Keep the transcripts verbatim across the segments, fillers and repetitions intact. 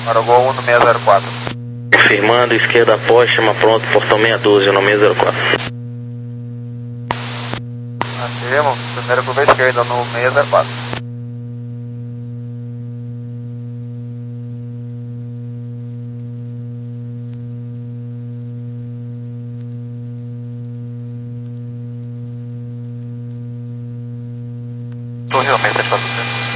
Para o Gol um no seis zero quatro. Confirmando, esquerda após, chama pronto, portão seis doze no seis zero quatro. Ativemos, primeira curva esquerda no seis zero quatro. Torre ao seis sete quatro.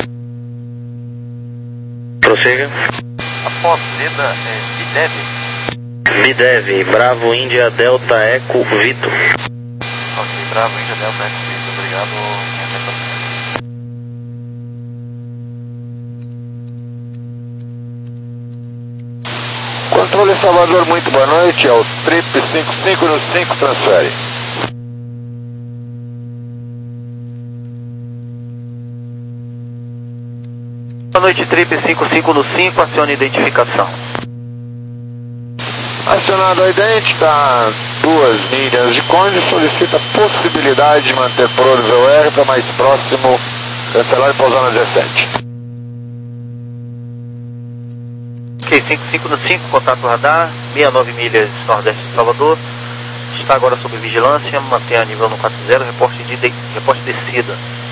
Prossiga. Após Zeda, é, Bidev. Bidev, Bravo, Índia, Delta, Eco, Vito. Ok, Bravo, Índia, Delta, Eco, Vito. Obrigado. Controle Salvador, muito boa noite. É o Trip cinco cinco no cinco, transfere. Boa noite, Trip cinco cinco no cinco, acione identificação. Acionado a idêntica, duas milhas de Conde, solicita a possibilidade de manter Provisão R para mais próximo, cancelar e pousar na dezessete. Ok, cinco cinco no cinco, contato radar, sessenta e nove milhas nordeste de Salvador. Está agora sob vigilância, mantenha nível no quatro zero, reporte de, de, reporte de descida.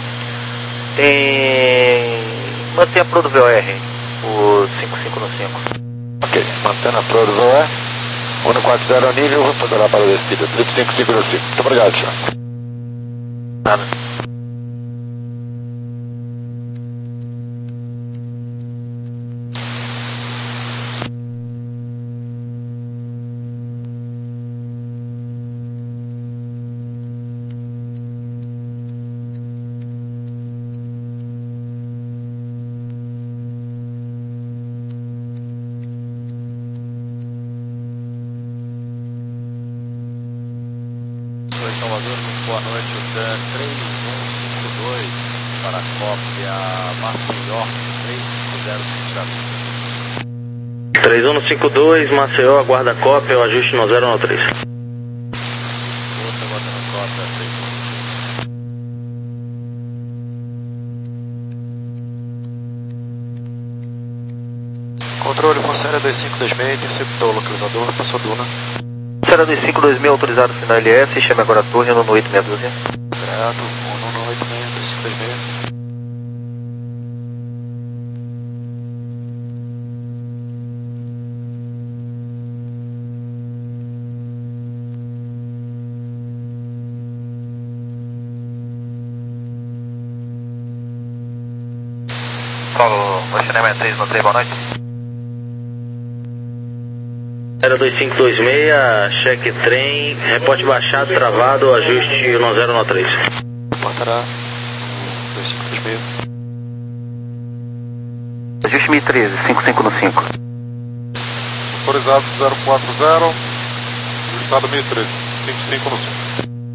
Tem... mantenha a Provisão R, o cinco cinco no cinco. Ok, mantendo a Provisão R. um no quatro zero nível, vou poderá para a descida. Trip cinco cinco no cinco. Muito obrigado, senhor. Nada. Salvador, muito boa noite, o Dan três um cinco dois para a cópia Maceió três cinco zero cinco zero. três um cinco dois, Maceió, aguarda a cópia, o ajuste no zero no três. Outra botando cópia três um. Controle, Força dois cinco dois seis, interceptou o localizador, passou Duna. Será dois cinco dois seis autorizado final L S, chame agora a torre no oito seis doze. Obrigado, um no oito seis, dois cinco dois seis. Solo, Oceaneman três no três, boa noite. zero dois cinco dois seis, cheque trem, reporte baixado, travado, ajuste no zero no três. Reportará dois cinco dois seis. Ajuste mil e treze, cinco cinco no cinco. Autorizado zero quatro zero, ajustado mil e treze, cinco cinco no cinco.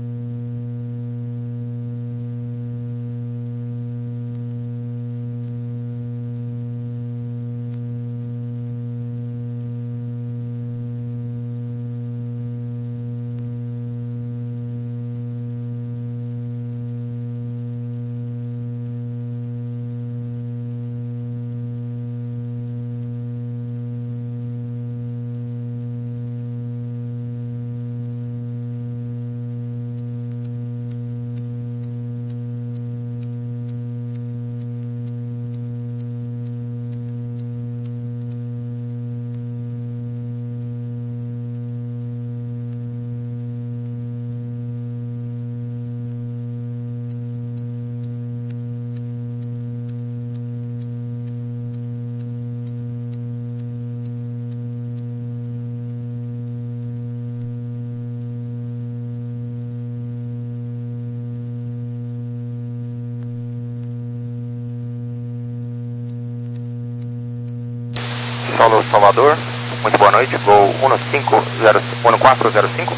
Solo Salvador, muito boa noite, Gol um cinco zero, um quatro zero cinco.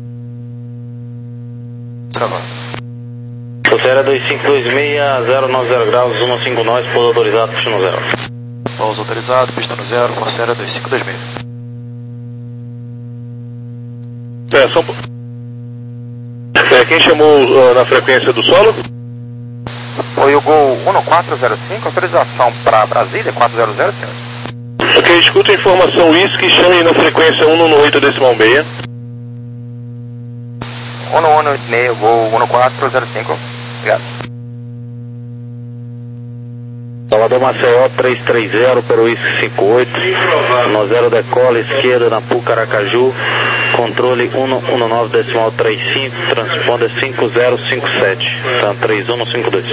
Gravando. Força dois cinco dois seis, zero nove zero graus, um cinco nós, pouso autorizado, pista no zero. Pouso autorizado, pista no zero, Força dois cinco dois seis. É, só um po- é, quem chamou uh, na frequência do solo? Foi o Gol um quatro zero cinco, autorização para Brasília, quatro zero zero, senhor. Ok, escuta a informação Whisky, chame na frequência um um oito decimal seis. um um oito seis, voo um quatro zero cinco. Obrigado. Salvador Maceió três três zero para o Whisky cinco oito. no zero decola, esquerda na Puca Aracaju. Controle um um nove decimal trinta e cinco, transponder cinco zero cinco sete. São três um cinco dois.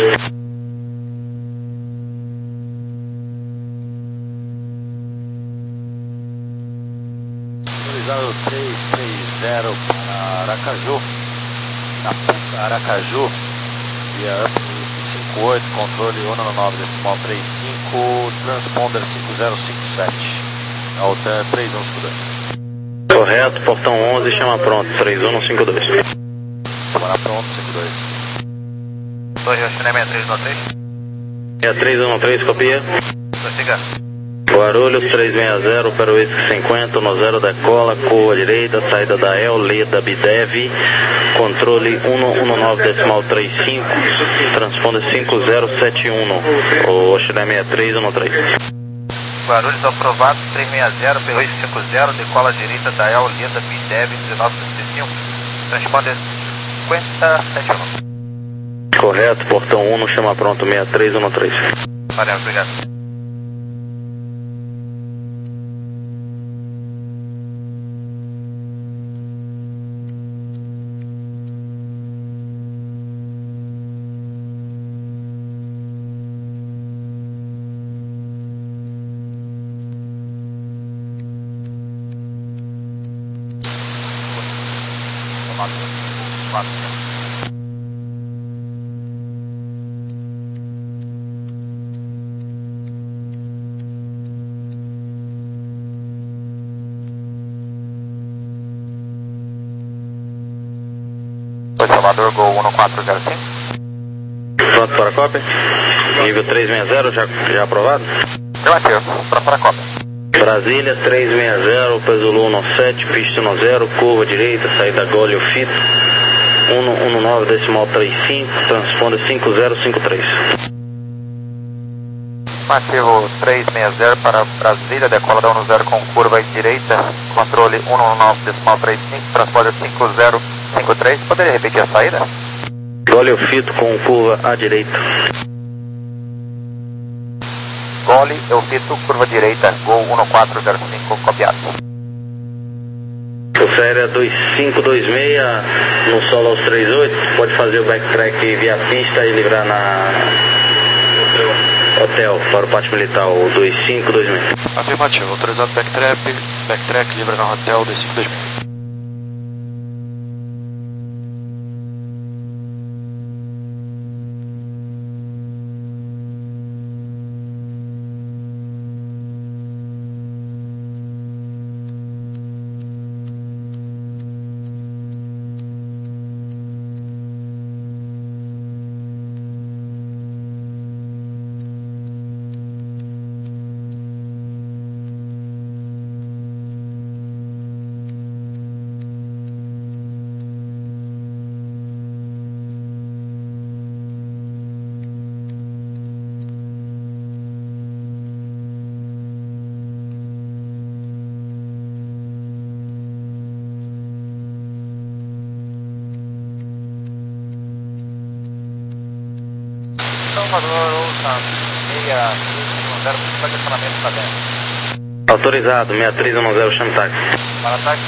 Autorizado três três zero para Aracaju. Na Puca Aracaju. Via Whisky cinco oito, controle um um nove decimal trinta e cinco, transponder cinco zero cinco sete. Alta três um cinco dois. Correto, portão onze, chama pronto, três um cinco dois. Chama pronto, cinco dois. Torre Oxiré seis três um três. seis três um três, copia. Prossiga. Guarulhos três seis zero para o Whisky cinquenta, no zero decola, curva direita, saída da El, Leda, Bidev, controle um um nove decimal trinta e cinco, transponder cinco zero sete um, o Oxiré seis três um três. Guarulhos aprovado, três seis zero, P dois cinco zero, decola direita da El, Leda, Bidev, dezenove sessenta e cinco, transponder cinquenta sete um. Correto, portão um, chama pronto, seis três um três. Valeu, obrigado. Oi, Salvador, Gol um quatro zero cinco. Pronto para a cópia. Nível três seis zero, já, já aprovado? Afirmativo, pronto para a cópia. Brasília três seis zero, Pesulu um sete, pista um zero, curva direita, saída Góleo Fito, um um nove decimal trinta e cinco, transponder cinco zero cinco três. Afirmativo três seis zero para Brasília, decola da um zero com curva direita, controle um um nove decimal trinta e cinco, transponder cinco zero cinco três. Poderia repetir a saída? Góleo Fito com curva à direita. Gole, Eufito, curva direita, Gol um quatro zero cinco, copiado. O série é dois cinco dois seis, no solo aos trinta e oito, pode fazer o backtrack via pista e livrar na hotel para o pátio militar, o dois cinco dois seis. Afirmativo, autorizado backtrack, backtrack livra na hotel dois cinco dois seis. Salvador, ouça, seis três um zero, para estacionamento está dentro. Autorizado, seis três um zero, chama táxi. Para táxi.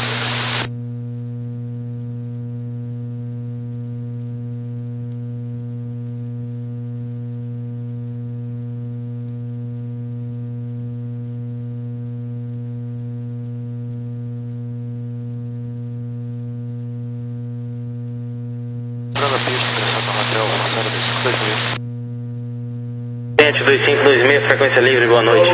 Entrando a pista, direção para o hotel, Marcelo dois cinco dois seis. dois cinco dois seis, frequência livre, boa noite.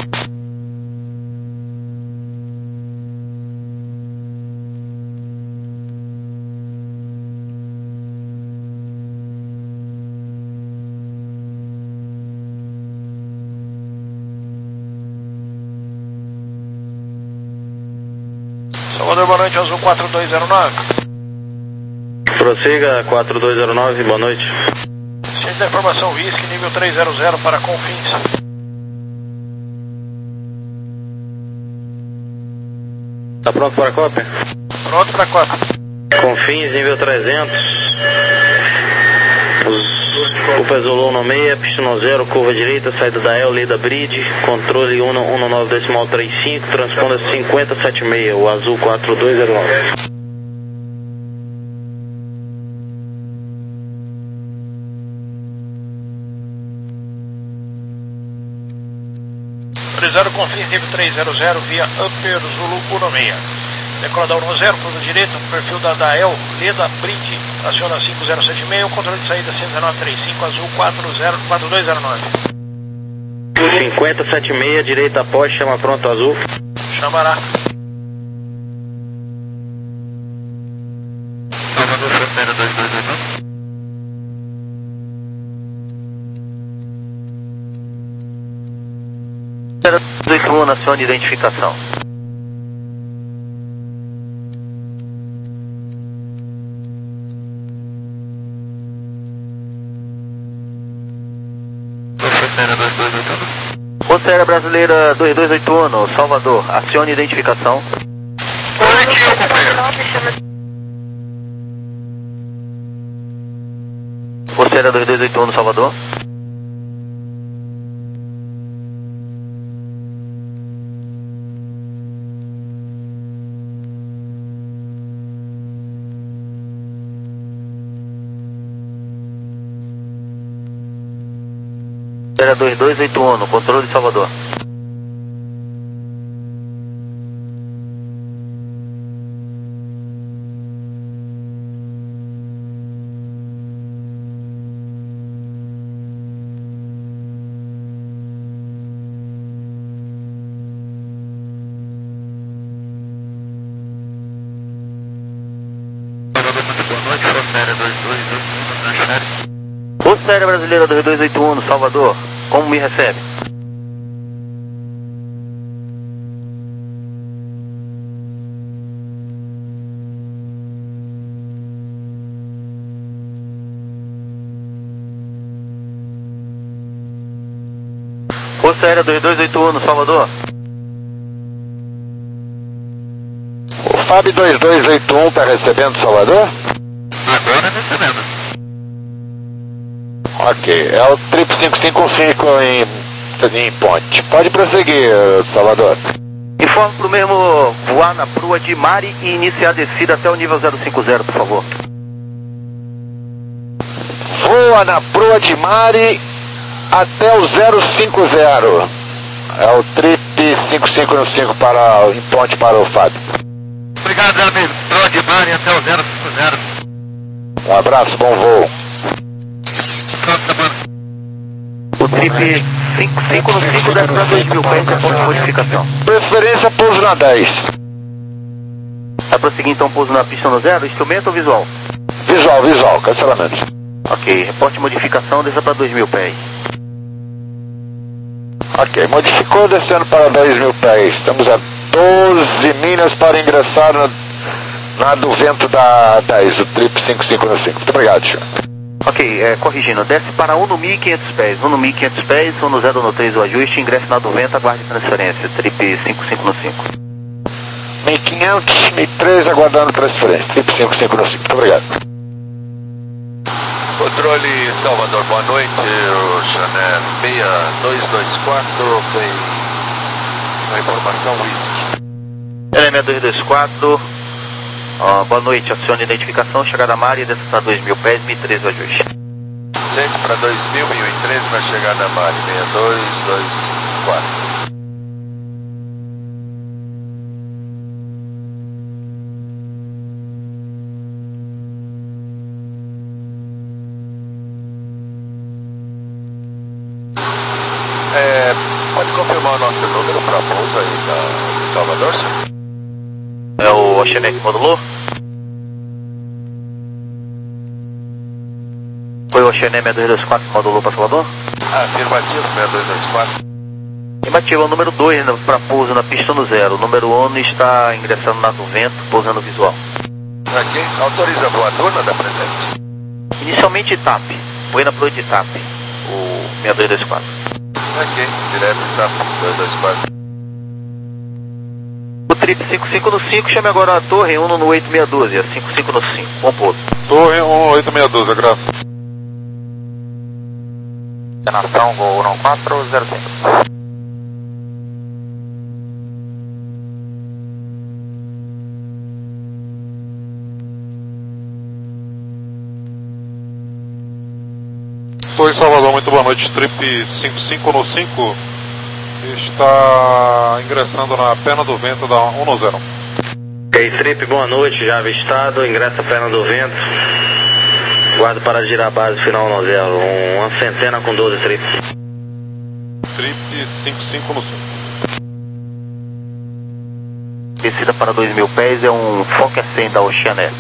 Salvador, boa noite, Azul quatro dois zero nove. Prossiga, quatro dois zero nove, boa noite. Ciente da informação Whisky, nível três zero zero para Confins. Tá pronto para a cópia? Pronto para a cópia. Confins, nível trezentos. Culpa Zulu um seis, pistão zero, curva direita, saída da El, Lida Bridge, controle um um nove decimal trinta e cinco, transponder cinquenta setenta e seis, o azul quatro dois zero nove. zero Confins, nível trezentos via Upper Zulu um seis. Decola da um zero, curva direita, perfil da Dael, Leda Bridge, aciona cinco zero sete seis, controle de saída cento e dezenove trinta e cinco, azul quatro dois zero nove. cinquenta setenta e seis, direita após, chama pronto azul. Chamará. dois um, acione de identificação. Força Aérea Brasileira dois dois oito um, Salvador, acione identificação. Positivo, companheiro. Força Aérea dois dois oito um, Salvador. Era dois dois oito um, controle de Salvador. Força Aérea Brasileira dois dois oito um, Salvador, como me recebe? Força Aérea dois dois oito um, Salvador. O F A B dois dois oito um está recebendo Salvador? Agora recebendo. Ok, é o triplo cinco cinco cinco em, em ponte. Pode prosseguir, Salvador. Informe para o mesmo voar na proa de Mari e iniciar a descida até o nível zero cinquenta, por favor. Voa na proa de Mari até o zero cinquenta. É o trip cinco cinco cinco para, em ponte para o Fábio. Obrigado, meu amigo. Proa de Mari até o zero cinquenta. Um abraço, bom voo. O trip cinco cinco cinco deve para dois mil pés, é ponto de modificação. Preferência pouso na dez. Vai prosseguir então pouso na pista no zero, instrumento ou visual? Visual, visual, cancelamento. Ok, reporte de modificação, desça para dois mil pés. Ok, modificou descendo para dez mil pés. Estamos a doze milhas para ingressar na, na do vento da dez, o trip cinco cinco cinco. Muito obrigado, senhor. Ok, é, corrigindo, desce para um no mil e quinhentos pés, um no mil e quinhentos pés, um no zero no três o ajuste, ingresse na do vento, aguarde transferência, trip cinco cinco cinco. mil e quinhentos, mil e três aguardando transferência, trip cinco cinco cinco. Muito obrigado. Controle Salvador, boa noite, o Chanel seis dois dois quatro, tem uma informação whisky. L M dois dois quatro, uh, boa noite, acione identificação, chegada a Mari, desce para dois mil pés, mil e treze o ajuste. Desce para dois mil, mil e treze na chegada a Mari, seis dois dois quatro. É, pode confirmar o nosso número para pouso aí da, de Salvador, senhor? É o Oceanic modulou? Foi o Oceanic seis dois dois quatro que modulou para Salvador? Afirmativo, seis dois dois quatro. Afirmativo, é o número dois para pouso na pista no zero. O número um está ingressando na do vento, pousando visual. Ok, autoriza a voadora da presente. Inicialmente TAP, foi na proa de TAP, o seis dois dois quatro. Ok, direto, tá, dois dois quatro. O trip cinco cinco no cinco, chame agora a torre um no oito seis um dois, cinco cinco no cinco, bom pouso. Torre um no oito seis um dois, graças. Nação, Gol um quatro zero cinco. Torre Salvador, muito boa noite, trip cinco cinco no cinco, está ingressando na perna do vento da um no zero. Ok, trip, boa noite, já avistado, ingressa a perna do vento, guarda para girar a base final no zero, uma centena com doze trip. Trip cinco cinco no cinco. Descida para dois mil pés, é um Fokker cem da Oceanair.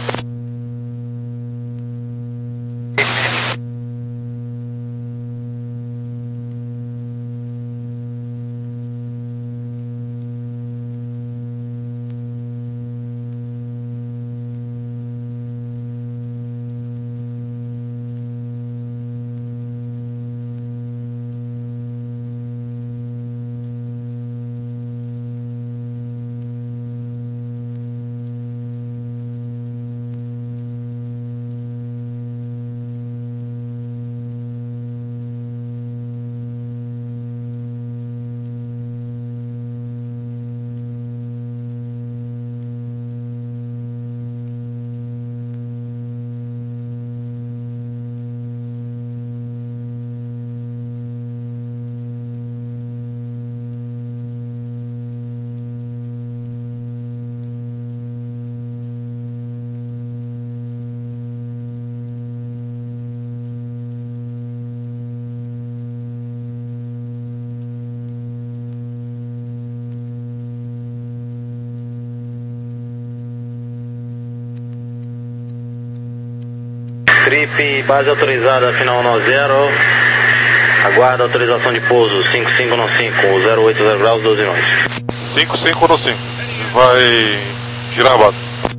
Trip, base autorizada, final no zero, aguarda autorização de pouso, cinco cinco no cinco, zero oito zero graus, doze nós. cinco cinco no cinco, vai girar a base.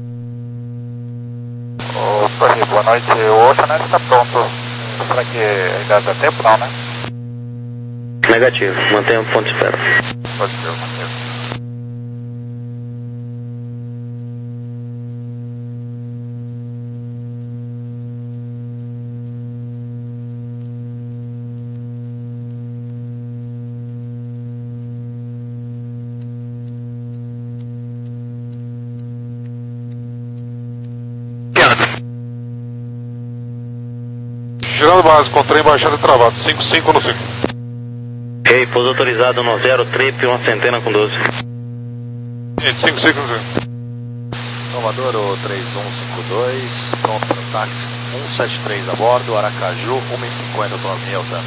Ô, Torre, boa noite, o Oceanair está pronto, será que ainda dá tempo não, né? Negativo, mantenha o ponto de espera. Pode ser, mantenha. Girando base, com trem baixado e travado, cinco cinco no cinco. Ok, pouso autorizado no zero, trip, uma centena com doze. cinco cinco no cinco. Salvador, o três um cinco dois, pronto para o táxi, um sete três a bordo, Aracaju, um e cinquenta, autonomia, Alzano.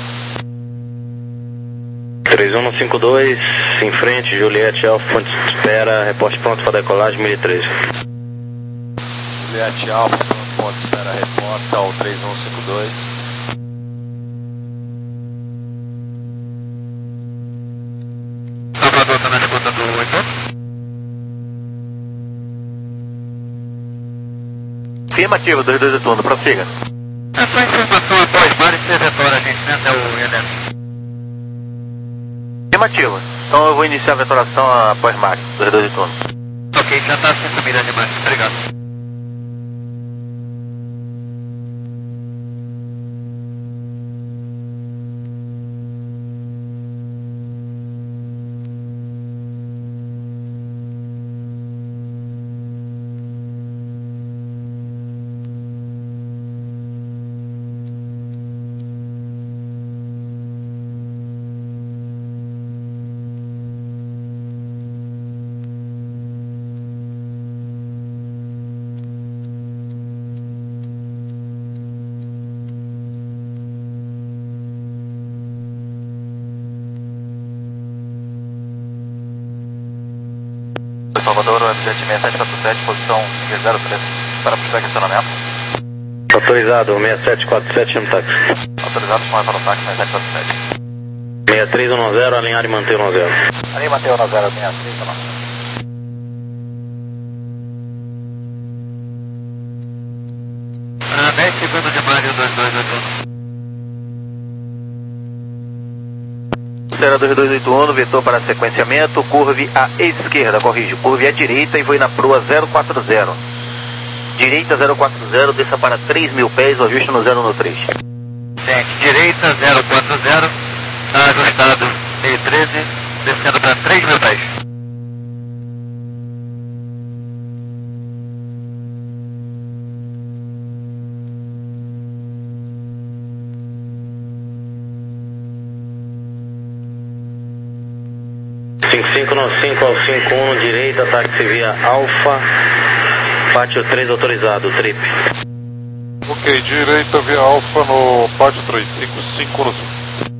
três um no cinco dois, em frente, Juliette Alfa, ponto de espera, reporte pronto para decolagem, mil e treze. Juliette Alfa, ponto de espera, reporta ao três um cinco dois. Salvador está na escuta do oito. Afirmativo, dois dois de turno, prossiga. A sua informação após vários trajetórios, a gente, né, até o I N S. Afirmativo, então eu vou iniciar a vetoração após Mari, dois dois de turno. Ok, já está cinco milhas demais, obrigado. Salvador, o Jet seis sete quatro sete, posição zero três, para puxar questionamento. Autorizado, seis sete quatro sete no táxi. Autorizado, chamar para o táxi seis sete quatro sete. seis três um zero, alinhar e manter no zero. Alinha e manter no zero, seis três um zero. Ah, dez segundos de Mário, dois dois oito. Serra dois dois oito um, no vetor para sequenciamento, curve à esquerda, corrijo, curve à direita e voe na proa zero quatro zero. Direita zero quatro zero, desça para três mil pés, o ajuste no zero no três. Gente, direita zero quatro zero, está ajustado meio treze, descendo para três mil pés. cinco cinco nove cinco ao cinco um, direita, táxi via Alfa, pátio três autorizado, trip. Ok, direita via Alfa no pátio três, cinco cinco no cinco.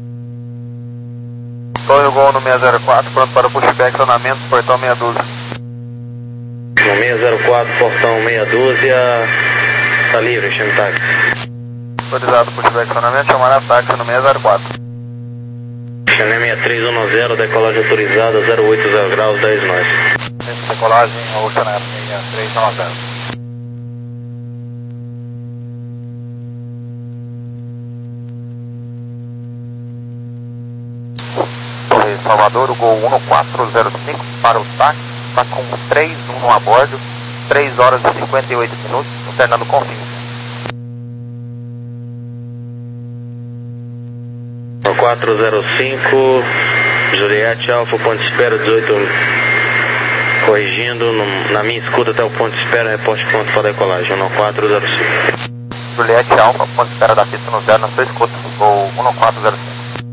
Torre Gol no seis zero quatro, pronto para o pushback, sonamento, portão meia dúzia. No seis zero quatro, portão meia dúzia, está livre, chame táxi. Autorizado pushback, sonamento, chamará táxi no seis zero quatro. Chame seis três um zero, decolagem autorizada, zero oito zero graus, dez nós. Decolagem, Ocean seis três um zero. Torre Salvador, o Gol um quatro zero cinco para o táxi, está com três um a bordo, três horas e cinquenta e oito minutos, alternando com fim. quatro zero cinco, Juliette Alfa, ponto de espera dezoito, corrigindo, no, na minha escuta até o ponto de espera, reporte pronto para decolagem, no quatro zero cinco. Juliette Alfa, ponto de espera da pista no zero, na sua escuta, Gol um quatro zero cinco.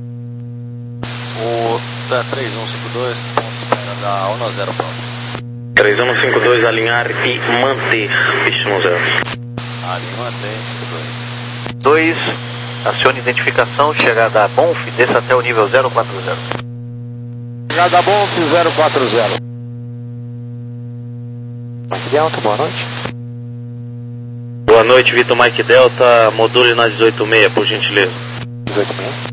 O da três um cinco dois, ponto de espera da um zero pronto. três um cinco dois, alinhar e manter, pista no zero. Alinha e mantém, cinco dois. dois, acione identificação, chegada a Bonf, desça até o nível zero quatro zero. Chegada a Bonf zero quatro zero. Mike Delta, boa noite. Boa noite, Vitor Mike Delta, module na dezoito seis, por gentileza. dezoito seis.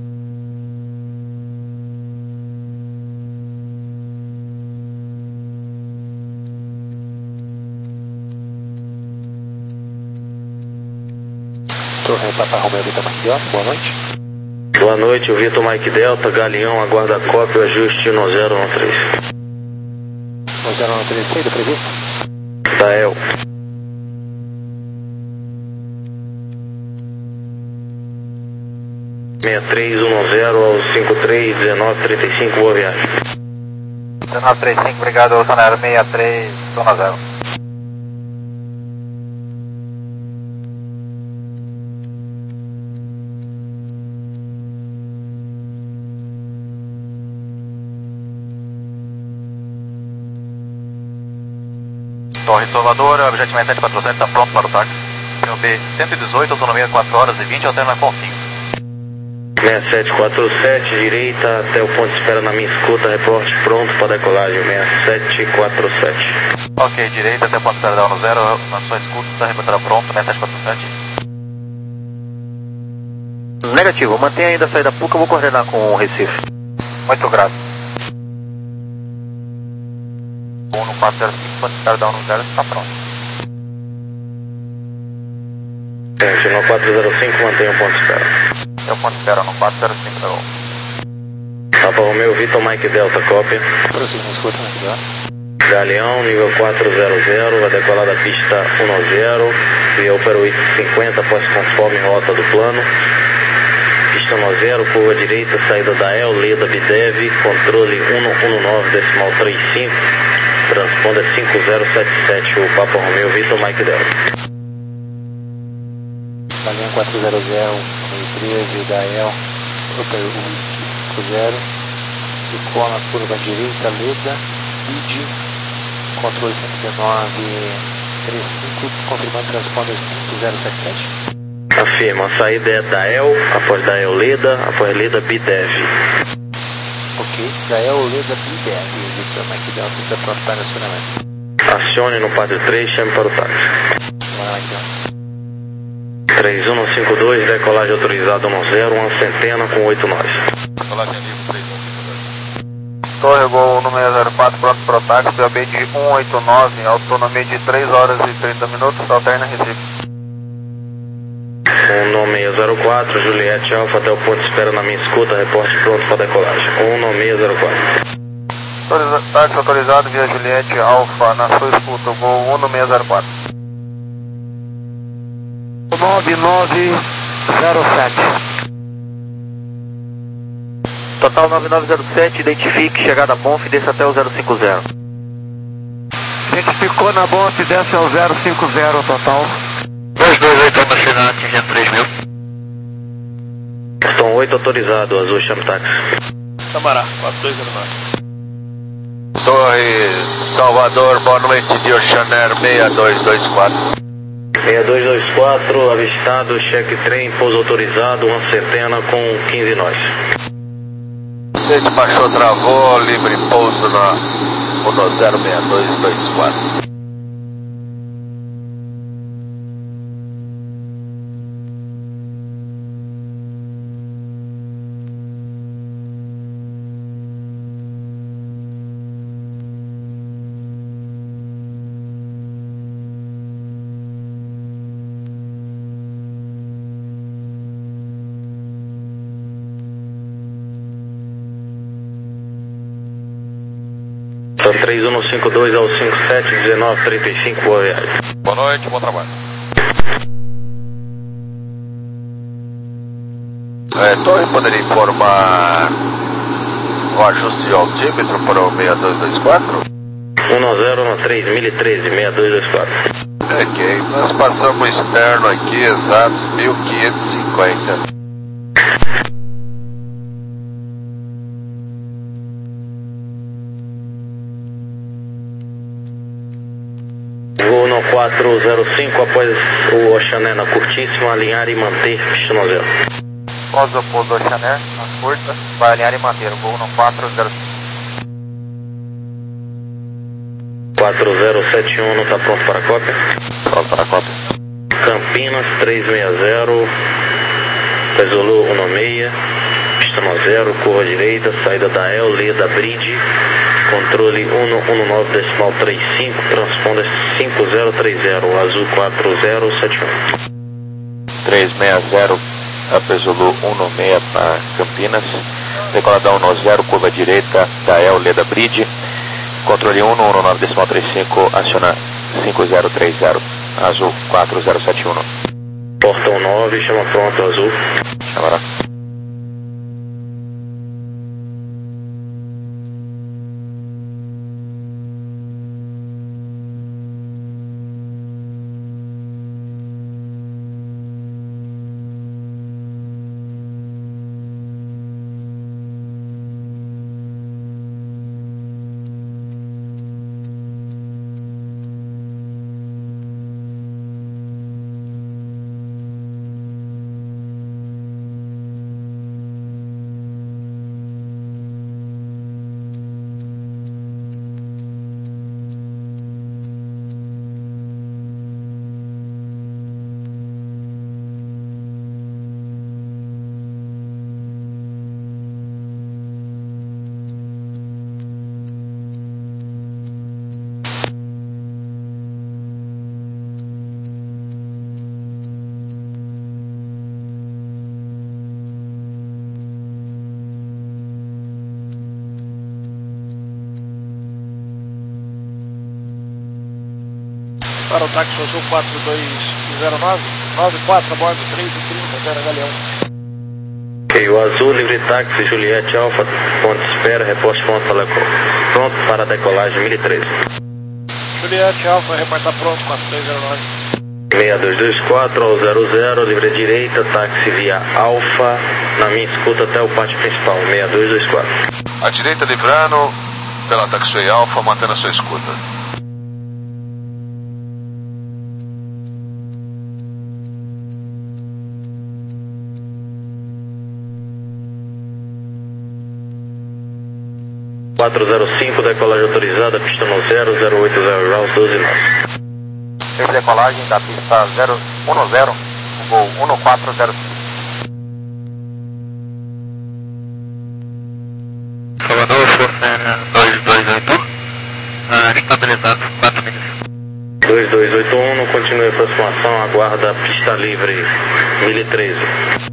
Torre Papa Romeo Vitor Mike Delta, boa noite. Boa noite, o Vitor Mike Delta, Galeão, aguarda a cópia, o ajuste no zero no três. No zero no três, saída prevista? Da E L. seis três um zero ao cinco três dezenove trinta e cinco, boa viagem. dezenove trinta e cinco, obrigado, Ocean Aero seis três um zero. Torre Salvador, objetivo sete quatro sete está pronto para o táxi. P O B cento e dezoito, autonomia quatro horas e vinte, alterna com fim. seis sete quatro sete, direita até o ponto de espera na minha escuta, reporte pronto para decolagem, seis sete quatro sete. Ok, direita até o ponto de espera da um zero, na sua escuta, está reportado pronto, seis sete quatro sete. Negativo, mantenha ainda a saída P U C, eu vou coordenar com o Recife. Muito grato. um quatro zero cinco, ponto de espera da um zero, está pronto. Gente, no quatro zero cinco, mantenha o ponto de espera. É o ponto de espera no quatro zero cinco, pegou. Papa Romeo, Vitor Mike Delta, cópia. Prosseguindo, escuta, Mike. Galeão, nível quatro zero zero, vai decolar da pista um zero, via Opera oito cinquenta, após conforme rota do plano. Pista um zero, curva direita, saída da E L, Leda Bidev, controle um um nove, decimal trinta e cinco, transponder cinco zero sete sete, o Papa Romeo, Vitor Mike Delta. Galeão quatro zero zero, meio treze, da E L, Opera oito cinco zero, ficou na curva direita, Leda, I D, controle cento e dezenove, trinta e cinco, confirmando transponder cinco zero sete sete. Afirma, a saída é da E L, após da E L Leda, após Leda Bidev. Ok, da E L Leda Bidev, Vitor Mike Delta, está pronto para acionamento. Acione no pátio três, chame para o táxi. Vamos lá, então. três um cinco dois, decolagem autorizada um zero, uma centena com oito nós. Decolagem livre três um cinco dois. Torre Gol no seis zero quatro, pronto para o táxi, P O B de cento e oitenta e nove, autonomia de três horas e trinta minutos, alterna Recife. No seis zero quatro, Juliette Alfa até o ponto de espera na minha escuta, reporte pronto para decolagem. um nove seis zero quatro. Táxi autorizado via Juliette Alfa na sua escuta, voo um nove seis zero quatro. nove nove zero sete. Total nove nove zero sete, identifique, chegada a Bonf, desça até o zero cinco zero. A gente ficou na Bonf, desce ao zero cinco zero total. dois dois oito, uma final, atingindo três mil. Boston oito autorizado, Azul chama táxi. Samará, quatro dois zero nove. Torre Salvador, boa noite, de Oceaner seis dois dois quatro. seis dois dois quatro, avistado, cheque trem, pouso autorizado, uma centena com quinze nós. Você despachou, travou, livre pouso na um zero seis dois dois quatro. São três um cinco dois ao cinco sete um nove três cinco, boa viagem. Boa noite, bom trabalho. É, Torre, poderia informar o ajuste de altímetro para o seis dois dois quatro? um zero três mil e treze, seis dois dois quatro. Ok, nós passamos externo aqui, exatos mil quinhentos e cinquenta. Voo no quatro zero cinco após o Oceaner na curtíssima, alinhar e manter pista no zero. Após o pouso do Oceaner, na curta, vai alinhar e manter, voo no quatro zero cinco. quatro zero sete um, não está pronto para a cópia? Pronto para a cópia. Campinas três seis zero, Pesolu um nove seis, pista no zero, curva direita, saída da El, Leda Bridge, controle um um nove decimal trinta e cinco, transponder cinco zero três zero, Azul quatro zero sete um. três seis zero, Pesolu um nove seis para Campinas, decoladão no zero, curva direita da El, Leda Bridge, controle um um nove decimal trinta e cinco, aciona cinco zero três zero, Azul quatro zero sete um. Portão nove, chama pronto, Azul. Chamará. Para o táxi Azul quatro dois zero nove, nove quatro a bordo três e trinta, zero Galeão. Ok, o Azul, livre táxi, Juliette Alfa, ponto de espera, reposte pronto para, pronto para a decolagem mil e treze. Juliette Alfa, reportar pronto, quatro dois zero nove. seis dois dois quatro ao zero zero, livre direita, táxi via Alfa, na minha escuta até o pátio principal, seis dois dois quatro. À direita livrando, pela taxiway Alfa, mantendo a sua escuta. quatro zero cinco, decolagem autorizada, pista no zero, zero oito zero graus, doze nós. Teve decolagem da pista zero um zero, voo um quatro zero cinco. Salvador, Força dois dois oito, ah, estabilizado quatro milhas. dois dois oito um, não continue a aproximação, aguarda pista livre mil e treze.